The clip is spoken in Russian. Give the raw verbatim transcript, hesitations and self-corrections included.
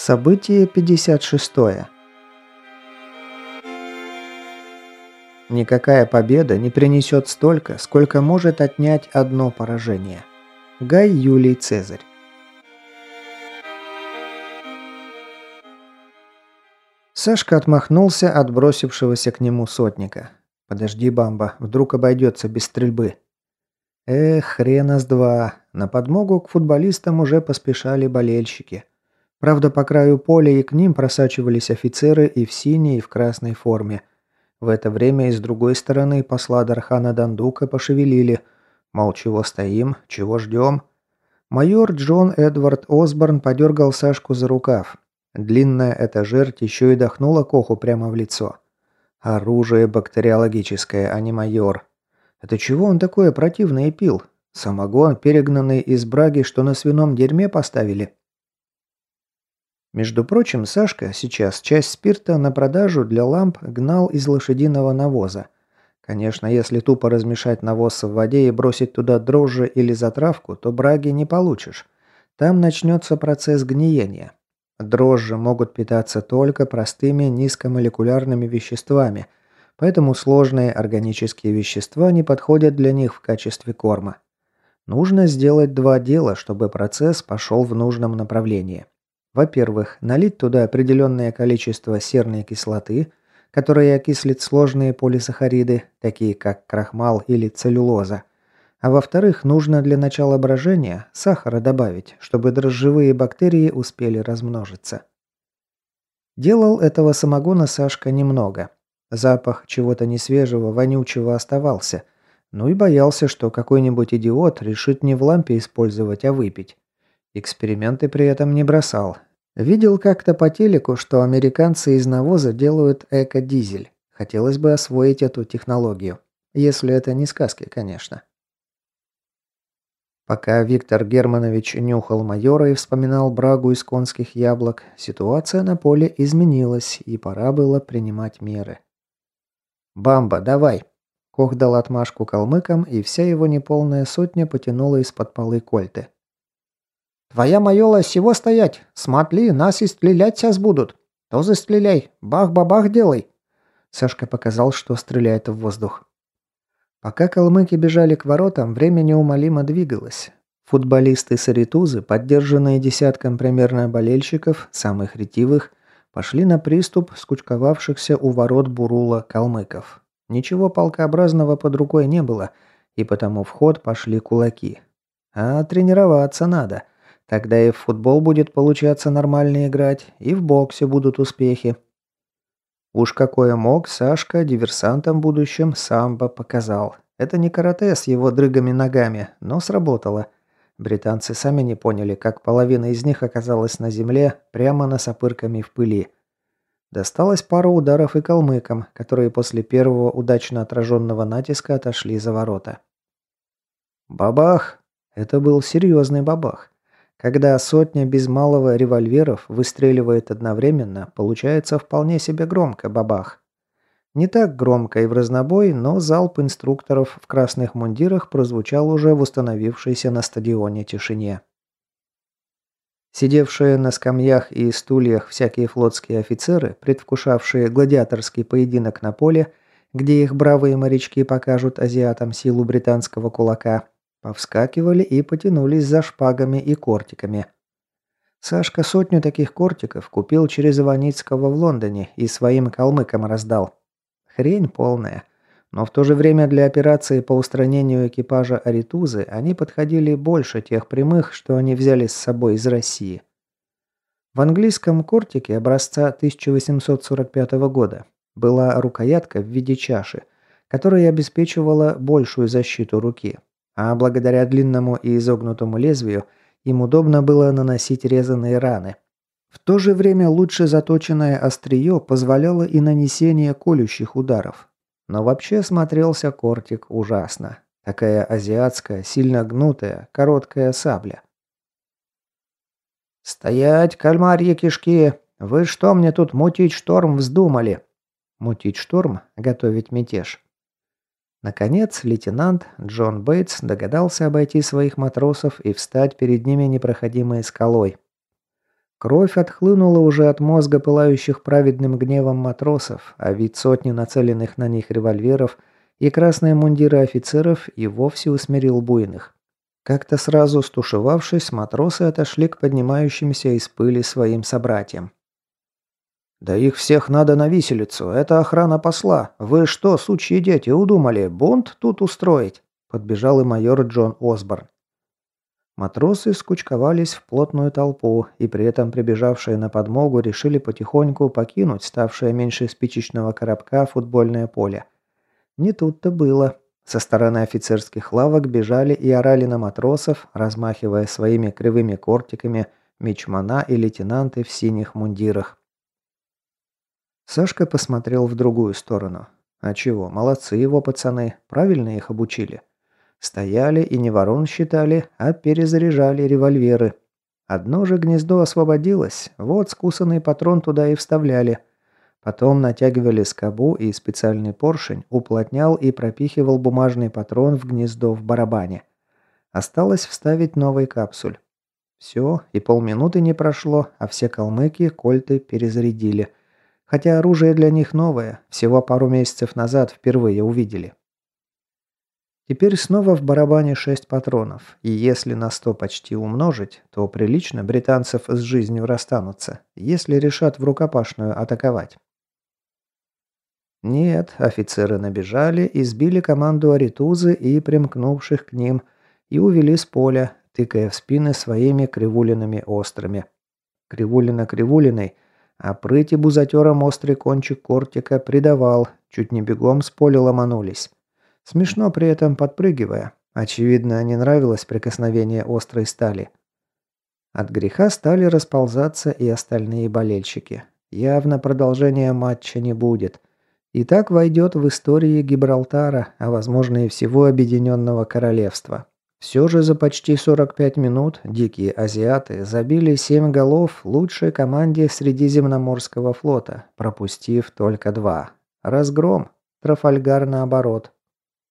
Событие пятьдесят шестое. Никакая победа не принесет столько, сколько может отнять одно поражение. Гай Юлий Цезарь. Сашка отмахнулся от бросившегося к нему сотника. «Подожди, Бамба, вдруг обойдется без стрельбы». Эх, хрена с два. На подмогу к футболистам уже поспешали болельщики. Правда, по краю поля и к ним просачивались офицеры и в синей, и в красной форме. В это время и с другой стороны посла Дархана Дандука пошевелили. Мол, чего стоим, чего ждем? Майор Джон Эдвард Осборн подергал Сашку за рукав. Длинная эта жерть еще и дохнула Коху прямо в лицо. Оружие бактериологическое, а не майор. Это чего он такое противное пил? Самогон, перегнанный из браги, что на свином дерьме поставили? Между прочим, Сашка сейчас часть спирта на продажу для ламп гнал из лошадиного навоза. Конечно, если тупо размешать навоз в воде и бросить туда дрожжи или затравку, то браги не получишь. Там начнется процесс гниения. Дрожжи могут питаться только простыми низкомолекулярными веществами, поэтому сложные органические вещества не подходят для них в качестве корма. Нужно сделать два дела, чтобы процесс пошел в нужном направлении. Во-первых, налить туда определенное количество серной кислоты, которая окислит сложные полисахариды, такие как крахмал или целлюлоза. А во-вторых, нужно для начала брожения сахара добавить, чтобы дрожжевые бактерии успели размножиться. Делал этого самогона Сашка немного. Запах чего-то несвежего, вонючего оставался. Ну и боялся, что какой-нибудь идиот решит не в лампе использовать, а выпить. Эксперименты при этом не бросал. Видел как-то по телеку, что американцы из навоза делают эко-дизель. Хотелось бы освоить эту технологию. Если это не сказки, конечно. Пока Виктор Германович нюхал майора и вспоминал брагу из конских яблок, ситуация на поле изменилась, и пора было принимать меры. «Бамба, давай!» Кох дал отмашку калмыкам, и вся его неполная сотня потянула из-под полы кольты. «Твоя майола сего стоять! Смотри, нас и стрелять сейчас будут! Тоже стреляй! Бах-бабах делай!» Сашка показал, что стреляет в воздух. Пока калмыки бежали к воротам, время неумолимо двигалось. Футболисты-саритузы, поддержанные десятком примерно болельщиков, самых ретивых, пошли на приступ скучковавшихся у ворот Бурула калмыков. Ничего полкообразного под рукой не было, и потому в ход пошли кулаки. А тренироваться надо. Тогда и в футбол будет получаться нормально играть, и в боксе будут успехи. Уж какое мог, Сашка диверсантом будущем самбо показал. Это не карате с его дрыгами ногами, но сработало. Британцы сами не поняли, как половина из них оказалась на земле, прямо носопырками в пыли. Досталось пару ударов и калмыкам, которые после первого удачно отраженного натиска отошли за ворота. Бабах! Это был серьезный бабах. Когда сотня без малого револьверов выстреливает одновременно, получается вполне себе громко бабах. Не так громко и в разнобой, но залп инструкторов в красных мундирах прозвучал уже в установившейся на стадионе тишине. Сидевшие на скамьях и стульях всякие флотские офицеры, предвкушавшие гладиаторский поединок на поле, где их бравые морячки покажут азиатам силу британского кулака, повскакивали и потянулись за шпагами и кортиками. Сашка сотню таких кортиков купил через Иваницкого в Лондоне и своим калмыкам раздал. Хрень полная. Но в то же время для операции по устранению экипажа Аритузы они подходили больше тех прямых, что они взяли с собой из России. В английском кортике образца тысяча восемьсот сорок пятого года была рукоятка в виде чаши, которая обеспечивала большую защиту руки. А благодаря длинному и изогнутому лезвию им удобно было наносить резаные раны. В то же время лучше заточенное острие позволяло и нанесение колющих ударов. Но вообще смотрелся кортик ужасно. Такая азиатская, сильно гнутая, короткая сабля. «Стоять, кальмарьи кишки! Вы что мне тут мутить шторм вздумали?» Мутить шторм, готовить мятеж. Наконец, лейтенант Джон Бейтс догадался обойти своих матросов и встать перед ними непроходимой скалой. Кровь отхлынула уже от мозга пылающих праведным гневом матросов, а вид сотни нацеленных на них револьверов и красные мундиры офицеров и вовсе усмирил буйных. Как-то сразу стушевавшись, матросы отошли к поднимающимся из пыли своим собратьям. «Да их всех надо на виселицу, это охрана посла. Вы что, сучьи дети, удумали, бунт тут устроить?» Подбежал и майор Джон Осборн. Матросы скучковались в плотную толпу, и при этом прибежавшие на подмогу решили потихоньку покинуть ставшее меньше спичечного коробка футбольное поле. Не тут-то было. Со стороны офицерских лавок бежали и орали на матросов, размахивая своими кривыми кортиками мичмана и лейтенанты в синих мундирах. Сашка посмотрел в другую сторону. А чего, молодцы его пацаны, правильно их обучили. Стояли и не ворон считали, а перезаряжали револьверы. Одно же гнездо освободилось, вот скусанный патрон туда и вставляли. Потом натягивали скобу, и специальный поршень уплотнял и пропихивал бумажный патрон в гнездо в барабане. Осталось вставить новый капсуль. Все, и полминуты не прошло, а все калмыки кольты перезарядили. Хотя оружие для них новое, всего пару месяцев назад впервые увидели. Теперь снова в барабане шесть патронов, и если на сто почти умножить, то прилично британцев с жизнью расстанутся, если решат в рукопашную атаковать. Нет, офицеры набежали, избили команду аритузы и примкнувших к ним, и увели с поля, тыкая в спины своими кривулинами острыми. Кривулина кривулиной, а прыти бузатером острый кончик кортика придавал, чуть не бегом с поля ломанулись. Смешно при этом подпрыгивая. Очевидно, не нравилось прикосновение острой стали. От греха стали расползаться и остальные болельщики. Явно продолжения матча не будет. И так войдет в истории Гибралтара, а возможно и всего Объединенного Королевства. Все же за почти сорок пять минут дикие азиаты забили семь голов лучшей команде Средиземноморского флота, пропустив только два. Разгром. Трафальгар наоборот.